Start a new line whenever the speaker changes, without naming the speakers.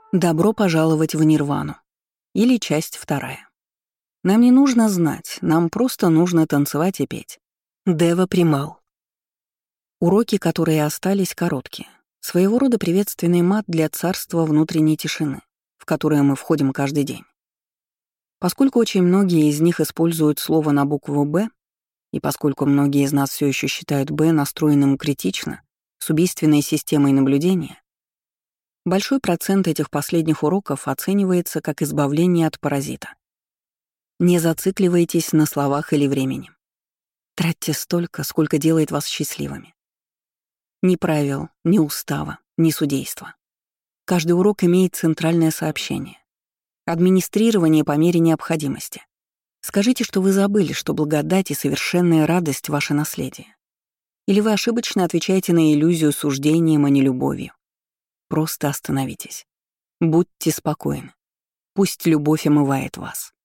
Добро пожаловать в Нирвану. Или часть вторая. Нам не нужно знать, нам просто нужно танцевать и петь. Дева Примал. Уроки, которые остались, короткие. Своего рода приветственный мат для царства внутренней тишины, в которое мы входим каждый день. Поскольку очень многие из них используют слово на букву «Б», и поскольку многие из нас все еще считают «Б» настроенным критично, с убийственной системой наблюдения, большой процент этих последних уроков оценивается как избавление от паразита. Не зацикливайтесь на словах или времени. Тратьте столько, сколько делает вас счастливыми. Ни правил, ни устава, ни судейства. Каждый урок имеет центральное сообщение. Администрирование по мере необходимости. Скажите, что вы забыли, что благодать и совершенная радость — ваше наследие. Или вы ошибочно отвечаете на иллюзию суждением, а не любовью. Просто остановитесь. Будьте спокойны. Пусть любовь омывает вас.